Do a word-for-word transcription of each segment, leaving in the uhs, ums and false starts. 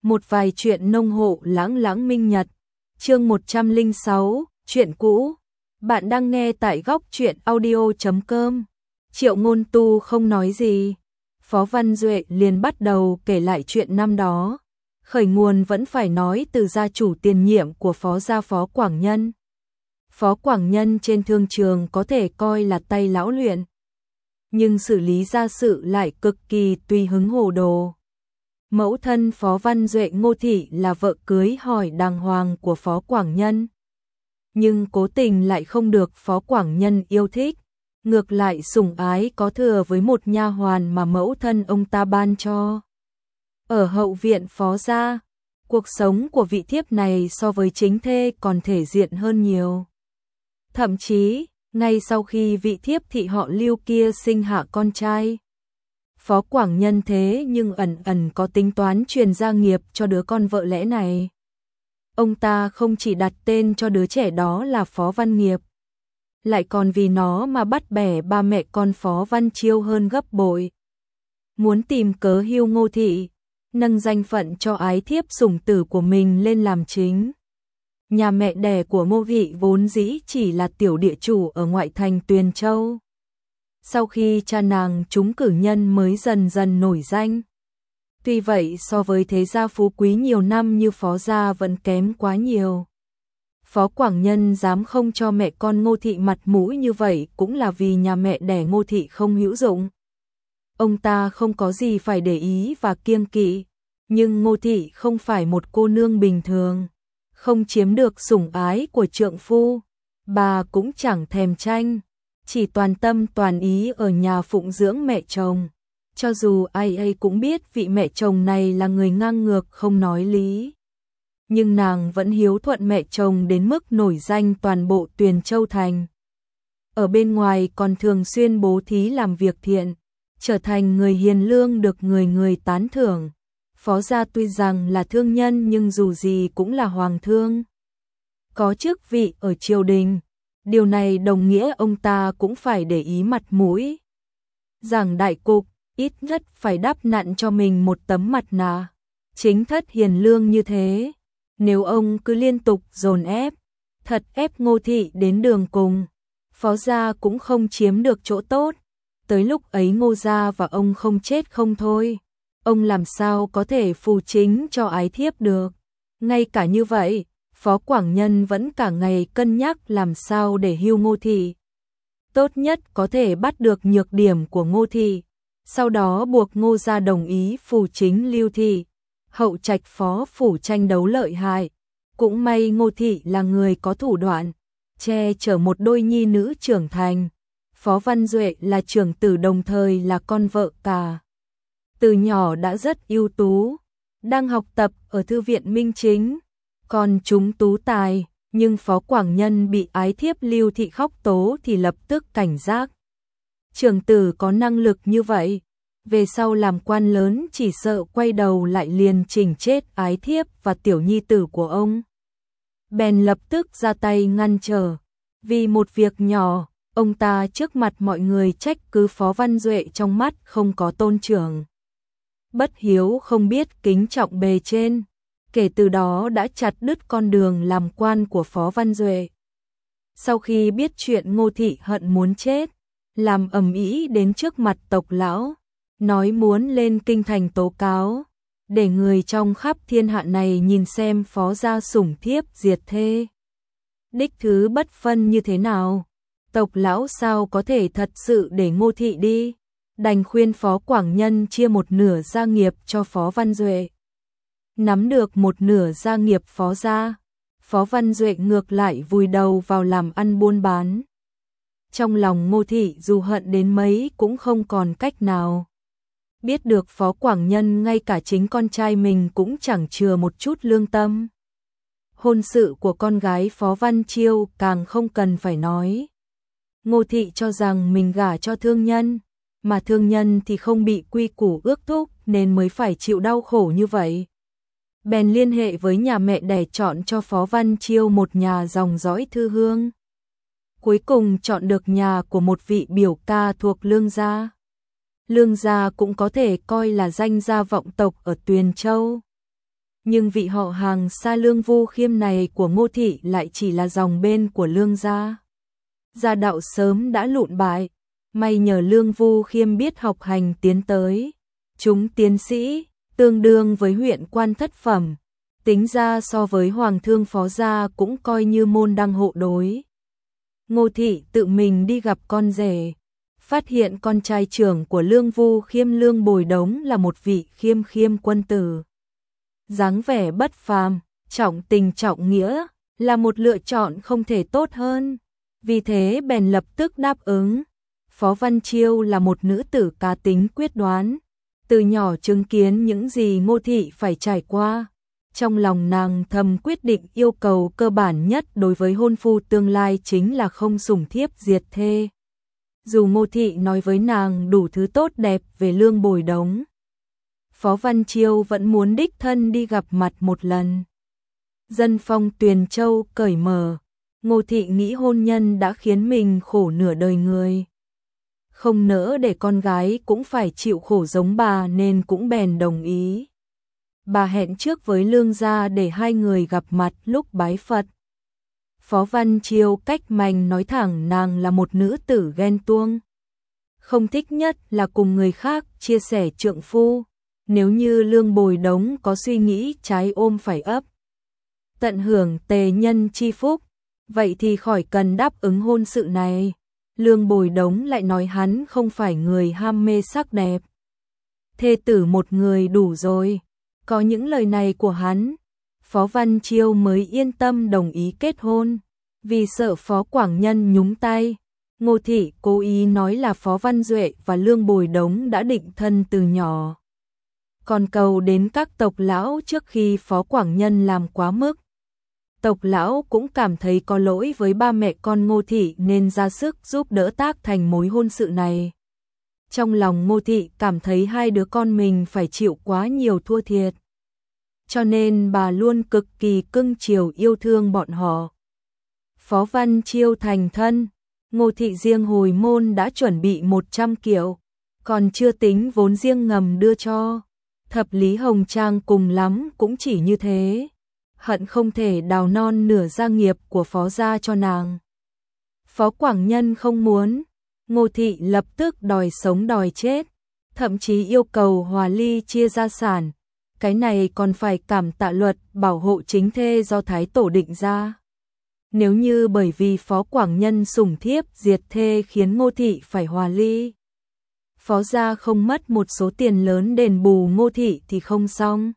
Một vài chuyện nông hộ lãng lãng minh nhật. Chương một trăm lẻ sáu, chuyện cũ. Bạn đang nghe tại góc truyện audio chấm com. Triệu Ngôn Tu không nói gì. Phó Văn Duệ liền bắt đầu kể lại chuyện năm đó. Khởi nguồn vẫn phải nói từ gia chủ tiền nhiệm của Phó gia Phó Quảng Nhân. Phó Quảng Nhân trên thương trường có thể coi là tay lão luyện, nhưng xử lý gia sự lại cực kỳ tùy hứng hồ đồ. Mẫu thân Phó Văn Duệ Ngô Thị là vợ cưới hỏi đàng hoàng của Phó Quảng Nhân, nhưng cố tình lại không được Phó Quảng Nhân yêu thích, ngược lại sủng ái có thừa với một nha hoàn mà mẫu thân ông ta ban cho. Ở hậu viện Phó gia, cuộc sống của vị thiếp này so với chính thê còn thể diện hơn nhiều. Thậm chí, ngay sau khi vị thiếp thị họ Lưu kia sinh hạ con trai, Phó Quảng Nhân thế nhưng ẩn ẩn có tính toán truyền gia nghiệp cho đứa con vợ lẽ này. Ông ta không chỉ đặt tên cho đứa trẻ đó là Phó Văn Nghiệp, lại còn vì nó mà bắt bẻ ba mẹ con Phó Văn Chiêu hơn gấp bội. Muốn tìm cớ hưu Ngô Thị, nâng danh phận cho ái thiếp sủng tử của mình lên làm chính. Nhà mẹ đẻ của Ngô Thị vốn dĩ chỉ là tiểu địa chủ ở ngoại thành Tuyền Châu. Sau khi cha nàng trúng cử nhân mới dần dần nổi danh. Tuy vậy so với thế gia phú quý nhiều năm như Phó gia vẫn kém quá nhiều. Phó Quảng Nhân dám không cho mẹ con Ngô Thị mặt mũi như vậy cũng là vì nhà mẹ đẻ Ngô Thị không hữu dụng. Ông ta không có gì phải để ý và kiêng kỵ, nhưng Ngô Thị không phải một cô nương bình thường, không chiếm được sủng ái của trượng phu, bà cũng chẳng thèm tranh, chỉ toàn tâm toàn ý ở nhà phụng dưỡng mẹ chồng. Cho dù ai ai cũng biết vị mẹ chồng này là người ngang ngược không nói lý, nhưng nàng vẫn hiếu thuận mẹ chồng đến mức nổi danh toàn bộ Tuyền Châu thành. Ở bên ngoài còn thường xuyên bố thí làm việc thiện, trở thành người hiền lương được người người tán thưởng. Phó gia tuy rằng là thương nhân nhưng dù gì cũng là hoàng thương, có chức vị ở triều đình, điều này đồng nghĩa ông ta cũng phải để ý mặt mũi. Giảng đại cục, ít nhất phải đắp nặn cho mình một tấm mặt nạ chính thất hiền lương như thế. Nếu ông cứ liên tục dồn ép, thật ép Ngô Thị đến đường cùng, Phó gia cũng không chiếm được chỗ tốt. Tới lúc ấy Ngô gia và ông không chết không thôi, ông làm sao có thể phù chính cho ái thiếp được. Ngay cả như vậy, Phó Quảng Nhân vẫn cả ngày cân nhắc làm sao để hưu Ngô Thị. Tốt nhất có thể bắt được nhược điểm của Ngô Thị, sau đó buộc Ngô gia đồng ý phù chính Lưu Thị. Hậu trạch Phó phủ tranh đấu lợi hại, cũng may Ngô Thị là người có thủ đoạn, che chở một đôi nhi nữ trưởng thành. Phó Văn Duệ là trưởng tử đồng thời là con vợ cả, từ nhỏ đã rất ưu tú, đang học tập ở thư viện Minh Chính, còn chúng tú tài, nhưng Phó Quảng Nhân bị ái thiếp Lưu Thị khóc tố thì lập tức cảnh giác. Trưởng tử có năng lực như vậy, về sau làm quan lớn chỉ sợ quay đầu lại liền chỉnh chết ái thiếp và tiểu nhi tử của ông. Bèn lập tức ra tay ngăn trở, vì một việc nhỏ, ông ta trước mặt mọi người trách cứ Phó Văn Duệ trong mắt không có tôn trưởng, bất hiếu không biết kính trọng bề trên, kể từ đó đã chặt đứt con đường làm quan của Phó Văn Duệ. Sau khi biết chuyện Ngô Thị hận muốn chết, làm ầm ĩ đến trước mặt tộc lão, nói muốn lên kinh thành tố cáo, để người trong khắp thiên hạ này nhìn xem Phó gia sủng thiếp diệt thê, đích thứ bất phân như thế nào. Tộc lão sao có thể thật sự để Ngô Thị đi, đành khuyên Phó Quảng Nhân chia một nửa gia nghiệp cho Phó Văn Duệ. Nắm được một nửa gia nghiệp Phó gia, Phó Văn Duệ ngược lại vùi đầu vào làm ăn buôn bán. Trong lòng Ngô Thị dù hận đến mấy cũng không còn cách nào. Biết được Phó Quảng Nhân ngay cả chính con trai mình cũng chẳng chừa một chút lương tâm. Hôn sự của con gái Phó Văn Chiêu càng không cần phải nói. Ngô Thị cho rằng mình gả cho thương nhân, mà thương nhân thì không bị quy củ ước thúc nên mới phải chịu đau khổ như vậy. Bèn liên hệ với nhà mẹ đẻ chọn cho Phó Văn Chiêu một nhà dòng dõi thư hương. Cuối cùng chọn được nhà của một vị biểu ca thuộc Lương gia. Lương gia cũng có thể coi là danh gia vọng tộc ở Tuyền Châu. Nhưng vị họ hàng xa Lương Vu Khiêm này của Ngô thị lại chỉ là dòng bên của Lương gia. Gia đạo sớm đã lụn bại, may nhờ Lương Vu Khiêm biết học hành tiến tới. Chúng tiến sĩ, tương đương với huyện quan thất phẩm, tính ra so với Hoàng thương Phó gia cũng coi như môn đăng hộ đối. Ngô thị tự mình đi gặp con rể, phát hiện con trai trưởng của Lương Vu Khiêm Lương Bồi Đống là một vị khiêm khiêm quân tử. Dáng vẻ bất phàm, trọng tình trọng nghĩa, là một lựa chọn không thể tốt hơn. Vì thế bèn lập tức đáp ứng. Phó Văn Chiêu là một nữ tử cá tính quyết đoán, từ nhỏ chứng kiến những gì Ngô thị phải trải qua. Trong lòng nàng thầm quyết định yêu cầu cơ bản nhất đối với hôn phu tương lai chính là không sủng thiếp diệt thê. Dù Ngô thị nói với nàng đủ thứ tốt đẹp về Lương Bồi Đống, Phó Văn Chiêu vẫn muốn đích thân đi gặp mặt một lần. Dân phong Tuyền Châu cởi mở, Ngô thị nghĩ hôn nhân đã khiến mình khổ nửa đời người. Không nỡ để con gái cũng phải chịu khổ giống bà nên cũng bèn đồng ý. Bà hẹn trước với Lương gia để hai người gặp mặt lúc bái Phật. Phó Văn Chiêu cách mành nói thẳng nàng là một nữ tử ghen tuông. Không thích nhất là cùng người khác chia sẻ trượng phu. Nếu như Lương Bồi Đống có suy nghĩ trái ôm phải ấp, tận hưởng tề nhân chi phúc, vậy thì khỏi cần đáp ứng hôn sự này. Lương Bồi Đống lại nói hắn không phải người ham mê sắc đẹp. Thê tử một người đủ rồi. Có những lời này của hắn, Phó Văn Chiêu mới yên tâm đồng ý kết hôn. Vì sợ Phó Quảng Nhân nhúng tay, Ngô thị cố ý nói là Phó Văn Duệ và Lương Bồi Đống đã định thân từ nhỏ. Còn cầu đến các tộc lão trước khi Phó Quảng Nhân làm quá mức. Tộc lão cũng cảm thấy có lỗi với ba mẹ con Ngô thị nên ra sức giúp đỡ tác thành mối hôn sự này. Trong lòng Ngô thị cảm thấy hai đứa con mình phải chịu quá nhiều thua thiệt, cho nên bà luôn cực kỳ cưng chiều yêu thương bọn họ. Phó Văn Chiêu thành thân, Ngô thị riêng hồi môn đã chuẩn bị một trăm kiệu, còn chưa tính vốn riêng ngầm đưa cho. Thập lý hồng trang cùng lắm cũng chỉ như thế, hận không thể đào non nửa gia nghiệp của Phó gia cho nàng. Phó Quảng Nhân không muốn, Ngô thị lập tức đòi sống đòi chết, thậm chí yêu cầu hòa ly chia gia sản. Cái này còn phải cảm tạ luật bảo hộ chính thê do Thái Tổ định ra. Nếu như bởi vì Phó Quảng Nhân sủng thiếp diệt thê khiến Ngô thị phải hòa ly, Phó gia không mất một số tiền lớn đền bù Ngô thị thì không xong.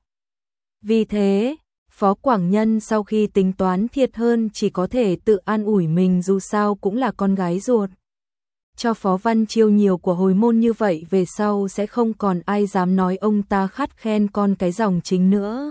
Vì thế, Phó Quảng Nhân sau khi tính toán thiệt hơn chỉ có thể tự an ủi mình dù sao cũng là con gái ruột. Cho Phó Văn Chiêu nhiều của hồi môn như vậy về sau sẽ không còn ai dám nói ông ta khắt khen con cái dòng chính nữa.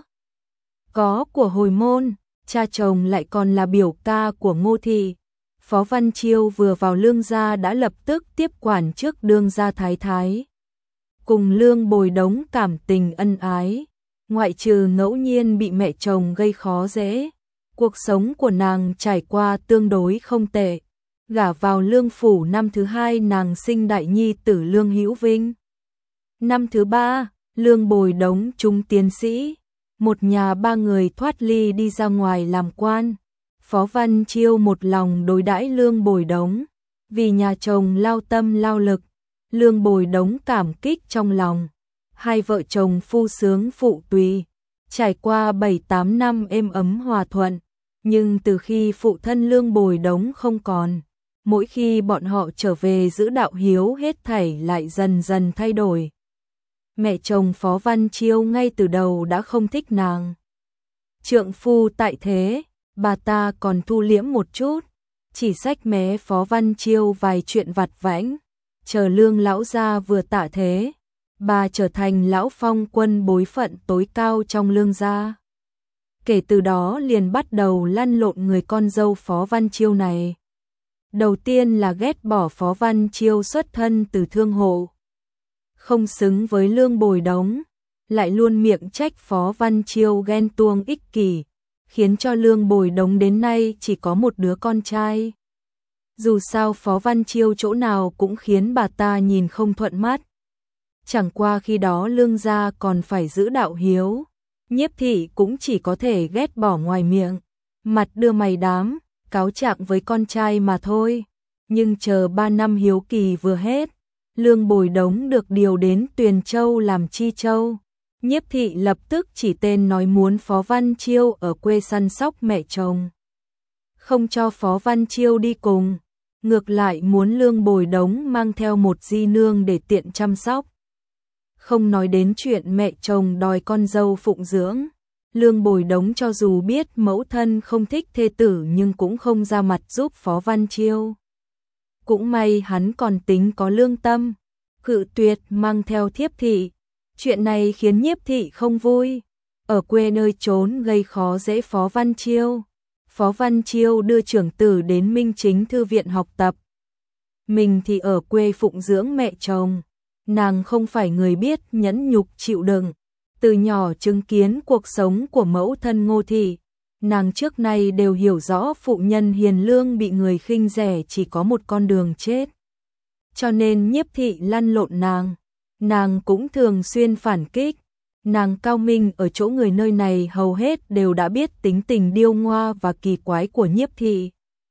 Có của hồi môn, cha chồng lại còn là biểu ca của Ngô thị. Phó Văn Chiêu vừa vào Lương gia đã lập tức tiếp quản trước đương gia thái thái. Cùng Lương Bồi Đống cảm tình ân ái, ngoại trừ ngẫu nhiên bị mẹ chồng gây khó dễ, cuộc sống của nàng trải qua tương đối không tệ. Gả vào Lương phủ năm thứ hai nàng sinh đại nhi tử Lương Hữu Vinh. Năm thứ ba, Lương Bồi Đống trung tiến sĩ, một nhà ba người thoát ly đi ra ngoài làm quan. Phó Văn Chiêu một lòng đối đãi Lương Bồi Đống, vì nhà chồng lao tâm lao lực, Lương Bồi Đống cảm kích trong lòng. Hai vợ chồng phu sướng phụ tùy, trải qua bảy tám năm êm ấm hòa thuận, nhưng từ khi phụ thân Lương Bồi Đống không còn, mỗi khi bọn họ trở về giữ đạo hiếu hết thảy lại dần dần thay đổi. Mẹ chồng Phó Văn Chiêu ngay từ đầu đã không thích nàng. Trượng phu tại thế, bà ta còn thu liễm một chút, chỉ xách mé Phó Văn Chiêu vài chuyện vặt vãnh, chờ Lương lão gia vừa tạ thế, bà trở thành lão phong quân bối phận tối cao trong Lương gia. Kể từ đó liền bắt đầu lăn lộn người con dâu Phó Văn Chiêu này. Đầu tiên là ghét bỏ Phó Văn Chiêu xuất thân từ thương hộ, không xứng với Lương Bồi Đống, lại luôn miệng trách Phó Văn Chiêu ghen tuông ích kỷ, khiến cho Lương Bồi Đống đến nay chỉ có một đứa con trai. Dù sao Phó Văn Chiêu chỗ nào cũng khiến bà ta nhìn không thuận mắt. Chẳng qua khi đó Lương gia còn phải giữ đạo hiếu, Nhiếp thị cũng chỉ có thể ghét bỏ ngoài miệng, mặt đưa mày đám, cáo trạng với con trai mà thôi. Nhưng chờ ba năm hiếu kỳ vừa hết, Lương Bồi Đống được điều đến Tuyền Châu làm chi châu. Nhiếp thị lập tức chỉ tên nói muốn Phó Văn Chiêu ở quê săn sóc mẹ chồng. Không cho Phó Văn Chiêu đi cùng, ngược lại muốn Lương Bồi Đống mang theo một di nương để tiện chăm sóc. Không nói đến chuyện mẹ chồng đòi con dâu phụng dưỡng, Lương Bồi Đống cho dù biết mẫu thân không thích thê tử nhưng cũng không ra mặt giúp Phó Văn Chiêu. Cũng may hắn còn tính có lương tâm, cự tuyệt mang theo thiếp thị. Chuyện này khiến Nhiếp thị không vui, ở quê nơi trốn gây khó dễ Phó Văn Chiêu. Phó Văn Chiêu đưa trưởng tử đến Minh Chính Thư viện học tập. Mình thì ở quê phụng dưỡng mẹ chồng. Nàng không phải người biết nhẫn nhục chịu đựng, từ nhỏ chứng kiến cuộc sống của mẫu thân Ngô thị, nàng trước nay đều hiểu rõ phụ nhân hiền lương bị người khinh rẻ chỉ có một con đường chết. Cho nên Nhiếp thị lăn lộn nàng, nàng cũng thường xuyên phản kích. Nàng cao minh ở chỗ người nơi này hầu hết đều đã biết tính tình điêu ngoa và kỳ quái của Nhiếp thị.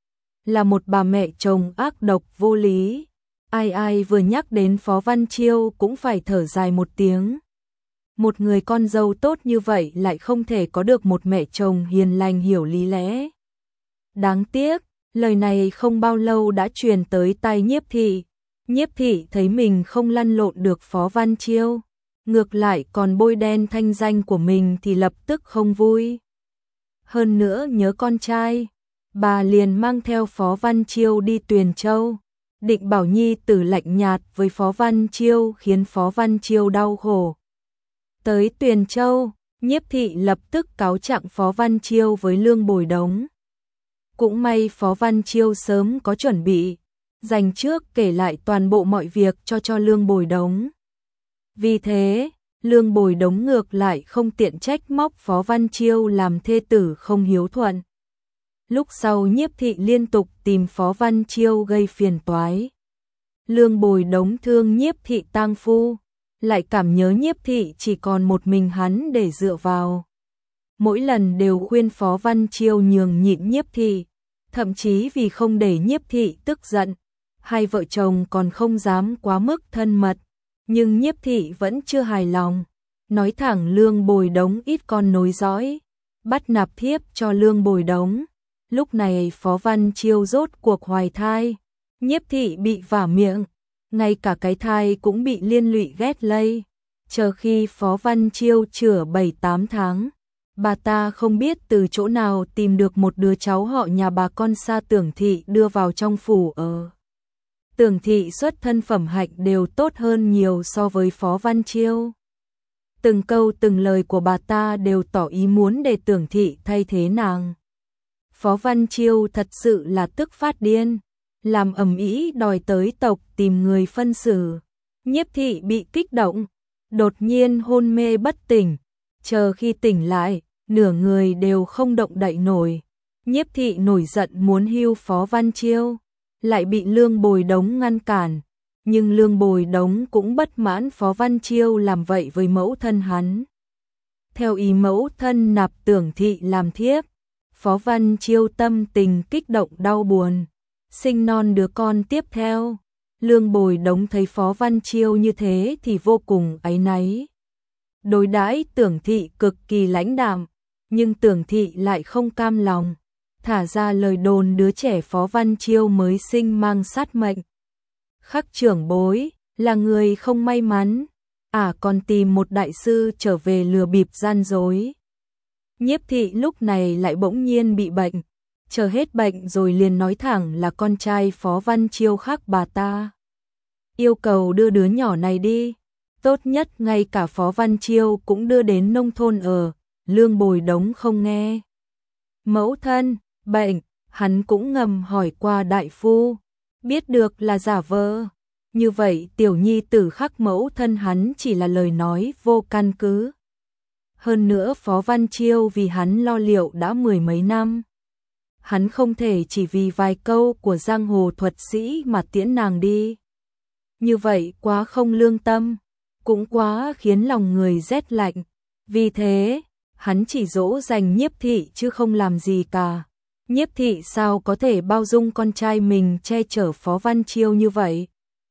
Là một bà mẹ chồng ác độc vô lý. Ai ai vừa nhắc đến Phó Văn Chiêu cũng phải thở dài một tiếng. Một người con dâu tốt như vậy lại không thể có được một mẹ chồng hiền lành hiểu lý lẽ. Đáng tiếc, lời này không bao lâu đã truyền tới tai Nhiếp thị. Nhiếp thị thấy mình không lăn lộn được Phó Văn Chiêu, ngược lại còn bôi đen thanh danh của mình thì lập tức không vui. Hơn nữa nhớ con trai, bà liền mang theo Phó Văn Chiêu đi Tuyền Châu. Định bảo nhi tử lạnh nhạt với Phó Văn Chiêu khiến Phó Văn Chiêu đau khổ. Tới Tuyền Châu, Nhiếp thị lập tức cáo trạng Phó Văn Chiêu với Lương Bồi Đống. Cũng may Phó Văn Chiêu sớm có chuẩn bị, dành trước kể lại toàn bộ mọi việc cho cho Lương Bồi Đống. Vì thế, Lương Bồi Đống ngược lại không tiện trách móc Phó Văn Chiêu làm thê tử không hiếu thuận. Lúc sau Nhiếp thị liên tục tìm Phó Văn Chiêu gây phiền toái. Lương Bồi Đống thương Nhiếp thị tang phu, lại cảm nhớ Nhiếp thị chỉ còn một mình hắn để dựa vào. Mỗi lần đều khuyên Phó Văn Chiêu nhường nhịn Nhiếp thị, thậm chí vì không để Nhiếp thị tức giận, hai vợ chồng còn không dám quá mức thân mật. Nhưng Nhiếp thị vẫn chưa hài lòng, nói thẳng Lương Bồi Đống ít con nối dõi, bắt nạp thiếp cho Lương Bồi Đống. Lúc này Phó Văn Chiêu rốt cuộc hoài thai, Nhiếp thị bị vả miệng, ngay cả cái thai cũng bị liên lụy ghét lây. Chờ khi Phó Văn Chiêu chữa bảy tám tháng, bà ta không biết từ chỗ nào tìm được một đứa cháu họ nhà bà con xa Tưởng thị đưa vào trong phủ ở. Tưởng thị xuất thân phẩm hạnh đều tốt hơn nhiều so với Phó Văn Chiêu. Từng câu từng lời của bà ta đều tỏ ý muốn để Tưởng thị thay thế nàng. Phó Văn Chiêu thật sự là tức phát điên, làm ầm ĩ đòi tới tộc tìm người phân xử. Nhiếp thị bị kích động, đột nhiên hôn mê bất tỉnh, chờ khi tỉnh lại, nửa người đều không động đậy nổi. Nhiếp thị nổi giận muốn hưu Phó Văn Chiêu, lại bị Lương Bồi Đống ngăn cản, nhưng Lương Bồi Đống cũng bất mãn Phó Văn Chiêu làm vậy với mẫu thân hắn. Theo ý mẫu thân nạp Tưởng thị làm thiếp, Phó Văn Chiêu tâm tình kích động đau buồn, sinh non đứa con tiếp theo. Lương Bồi Đống thấy Phó Văn Chiêu như thế thì vô cùng áy náy. Đối đãi Tưởng thị cực kỳ lãnh đạm, nhưng Tưởng thị lại không cam lòng, thả ra lời đồn đứa trẻ Phó Văn Chiêu mới sinh mang sát mệnh. Khắc trưởng bối là người không may mắn, à còn tìm một đại sư trở về lừa bịp gian dối. Nhiếp thị lúc này lại bỗng nhiên bị bệnh, chờ hết bệnh rồi liền nói thẳng là con trai Phó Văn Chiêu khác bà ta. Yêu cầu đưa đứa nhỏ này đi, tốt nhất ngay cả Phó Văn Chiêu cũng đưa đến nông thôn ở. Lương Bồi Đống không nghe. Mẫu thân, bệnh, hắn cũng ngầm hỏi qua đại phu, biết được là giả vờ. Như vậy tiểu nhi tử khắc mẫu thân hắn chỉ là lời nói vô căn cứ. Hơn nữa Phó Văn Chiêu vì hắn lo liệu đã mười mấy năm. Hắn không thể chỉ vì vài câu của giang hồ thuật sĩ mà tiễn nàng đi. Như vậy quá không lương tâm, cũng quá khiến lòng người rét lạnh. Vì thế, hắn chỉ dỗ dành Nhiếp thị chứ không làm gì cả. Nhiếp thị sao có thể bao dung con trai mình che chở Phó Văn Chiêu như vậy?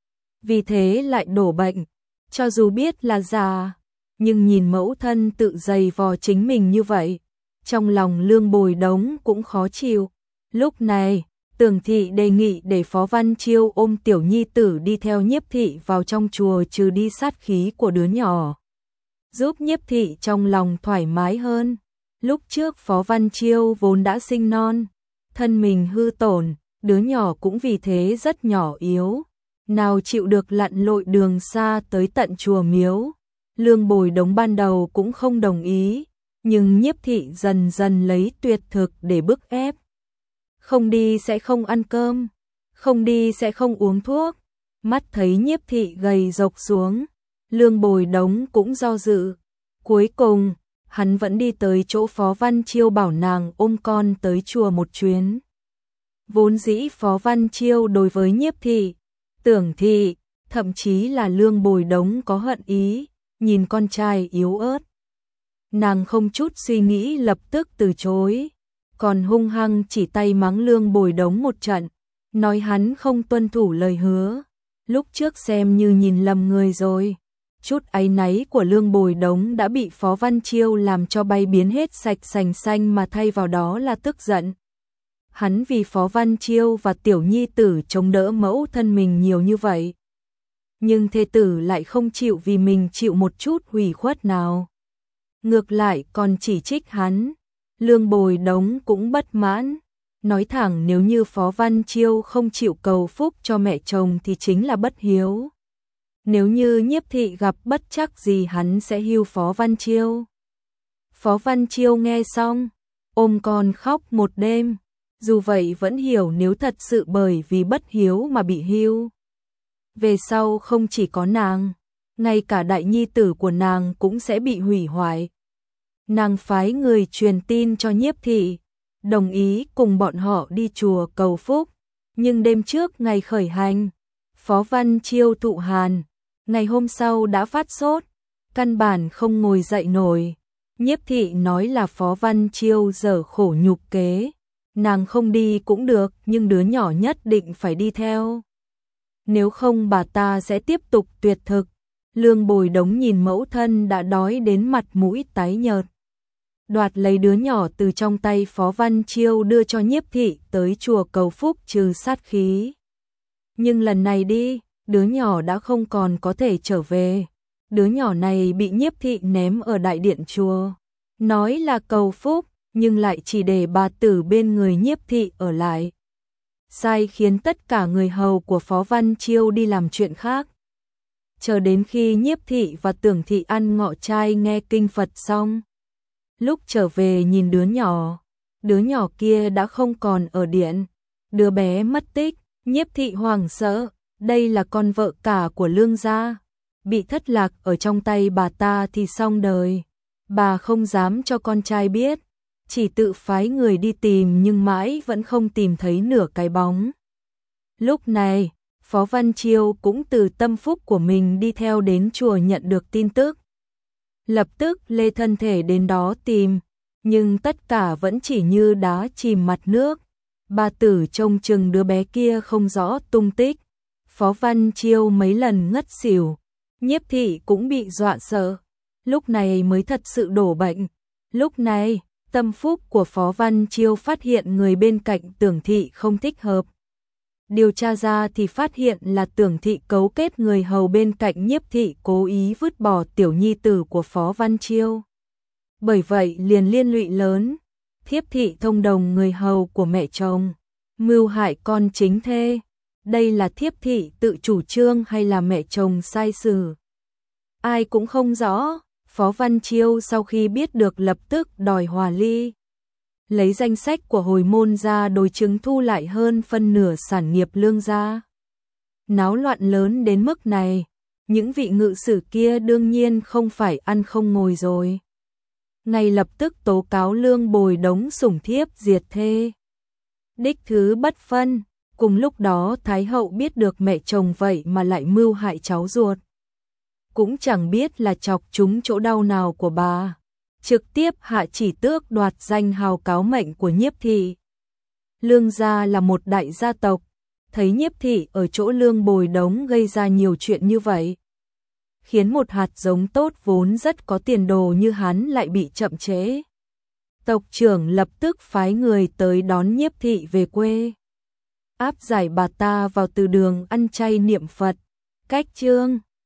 Vì thế lại đổ bệnh, cho dù biết là già, nhưng nhìn mẫu thân tự giày vò chính mình như vậy, trong lòng Lương Bồi Đống cũng khó chịu. Lúc này, Tưởng thị đề nghị để Phó Văn Chiêu ôm tiểu nhi tử đi theo Nhiếp thị vào trong chùa trừ đi sát khí của đứa nhỏ, giúp Nhiếp thị trong lòng thoải mái hơn. Lúc trước Phó Văn Chiêu vốn đã sinh non, thân mình hư tổn, đứa nhỏ cũng vì thế rất nhỏ yếu, nào chịu được lặn lội đường xa tới tận chùa miếu. Lương Bồi Đống ban đầu cũng không đồng ý, nhưng Nhiếp thị dần dần lấy tuyệt thực để bức ép. Không đi sẽ không ăn cơm, không đi sẽ không uống thuốc. Mắt thấy Nhiếp thị gầy rộc xuống, Lương Bồi Đống cũng do dự. Cuối cùng, hắn vẫn đi tới chỗ Phó Văn Chiêu bảo nàng ôm con tới chùa một chuyến. Vốn dĩ Phó Văn Chiêu đối với Nhiếp thị, Tưởng thị, thậm chí là Lương Bồi Đống có hận ý, nhìn con trai yếu ớt. Nàng không chút suy nghĩ lập tức từ chối, còn hung hăng chỉ tay mắng Lương Bồi Đống một trận, nói hắn không tuân thủ lời hứa. Lúc trước xem như nhìn lầm người rồi. Chút áy náy của Lương Bồi Đống đã bị Phó Văn Chiêu làm cho bay biến hết sạch sành xanh, mà thay vào đó là tức giận. Hắn vì Phó Văn Chiêu và tiểu nhi tử chống đỡ mẫu thân mình nhiều như vậy, nhưng thê tử lại không chịu vì mình chịu một chút hủy khuất nào, ngược lại còn chỉ trích hắn. Lương Bồi Đống cũng bất mãn, nói thẳng nếu như Phó Văn Chiêu không chịu cầu phúc cho mẹ chồng thì chính là bất hiếu. Nếu như Nhiếp thị gặp bất trắc gì hắn sẽ hưu Phó Văn Chiêu. Phó Văn Chiêu nghe xong, ôm con khóc một đêm, dù vậy vẫn hiểu nếu thật sự bởi vì bất hiếu mà bị hưu, về sau không chỉ có nàng, ngay cả đại nhi tử của nàng cũng sẽ bị hủy hoại. Nàng phái người truyền tin cho Nhiếp thị, đồng ý cùng bọn họ đi chùa cầu phúc, nhưng đêm trước ngày khởi hành, Phó Văn Chiêu thụ hàn, ngày hôm sau đã phát sốt, căn bản không ngồi dậy nổi. Nhiếp thị nói là Phó Văn Chiêu dở khổ nhục kế, nàng không đi cũng được, nhưng đứa nhỏ nhất định phải đi theo, nếu không bà ta sẽ tiếp tục tuyệt thực. Lương Bồi Đống nhìn mẫu thân đã đói đến mặt mũi tái nhợt, đoạt lấy đứa nhỏ từ trong tay Phó Văn Chiêu đưa cho Nhiếp thị tới chùa cầu phúc trừ sát khí. Nhưng lần này đi, đứa nhỏ đã không còn có thể trở về. Đứa nhỏ này bị Nhiếp thị ném ở đại điện chùa, nói là cầu phúc, nhưng lại chỉ để bà tử bên người Nhiếp thị ở lại, sai khiến tất cả người hầu của Phó Văn Chiêu đi làm chuyện khác. Chờ đến khi Nhiếp thị và Tưởng thị ăn ngọ trai nghe kinh Phật xong, lúc trở về nhìn đứa nhỏ, đứa nhỏ kia đã không còn ở điện, đứa bé mất tích. Nhiếp thị hoảng sợ, đây là con vợ cả của Lương gia, bị thất lạc ở trong tay bà ta thì xong đời. Bà không dám cho con trai biết, chỉ tự phái người đi tìm nhưng mãi vẫn không tìm thấy nửa cái bóng. Lúc này, Phó Văn Chiêu cũng từ tâm phúc của mình đi theo đến chùa nhận được tin tức. Lập tức lê thân thể đến đó tìm, nhưng tất cả vẫn chỉ như đá chìm mặt nước. Bà tử trông chừng đứa bé kia không rõ tung tích. Phó Văn Chiêu mấy lần ngất xỉu, Nhiếp thị cũng bị dọa sợ, lúc này mới thật sự đổ bệnh. Lúc này, tâm phúc của Phó Văn Chiêu phát hiện người bên cạnh Tưởng thị không thích hợp. Điều tra ra thì phát hiện là Tưởng thị cấu kết người hầu bên cạnh Nhiếp thị cố ý vứt bỏ tiểu nhi tử của Phó Văn Chiêu. Bởi vậy liền liên lụy lớn, Thiếp thị thông đồng người hầu của mẹ chồng, mưu hại con chính thê. Đây là Thiếp thị tự chủ trương hay là mẹ chồng sai sử? Ai cũng không rõ. Phó Văn Chiêu sau khi biết được lập tức đòi hòa ly, lấy danh sách của hồi môn ra đối chứng thu lại hơn phân nửa sản nghiệp Lương gia. Náo loạn lớn đến mức này, những vị ngự sử kia đương nhiên không phải ăn không ngồi rồi. Ngay lập tức tố cáo Lương Bồi Đống sủng thiếp diệt thê, đích thứ bất phân. Cùng lúc đó Thái hậu biết được mẹ chồng vậy mà lại mưu hại cháu ruột, cũng chẳng biết là chọc trúng chỗ đau nào của bà. trực tiếp hạ chỉ tước đoạt danh hào cáo mệnh của Nhiếp thị. Lương gia là một đại gia tộc, thấy Nhiếp thị ở chỗ Lương Bồi Đống gây ra nhiều chuyện như vậy, khiến một hạt giống tốt vốn rất có tiền đồ như hắn lại bị chậm trễ. Tộc trưởng lập tức phái người tới đón Nhiếp thị về quê, áp giải bà ta vào từ đường ăn chay niệm Phật, cách chương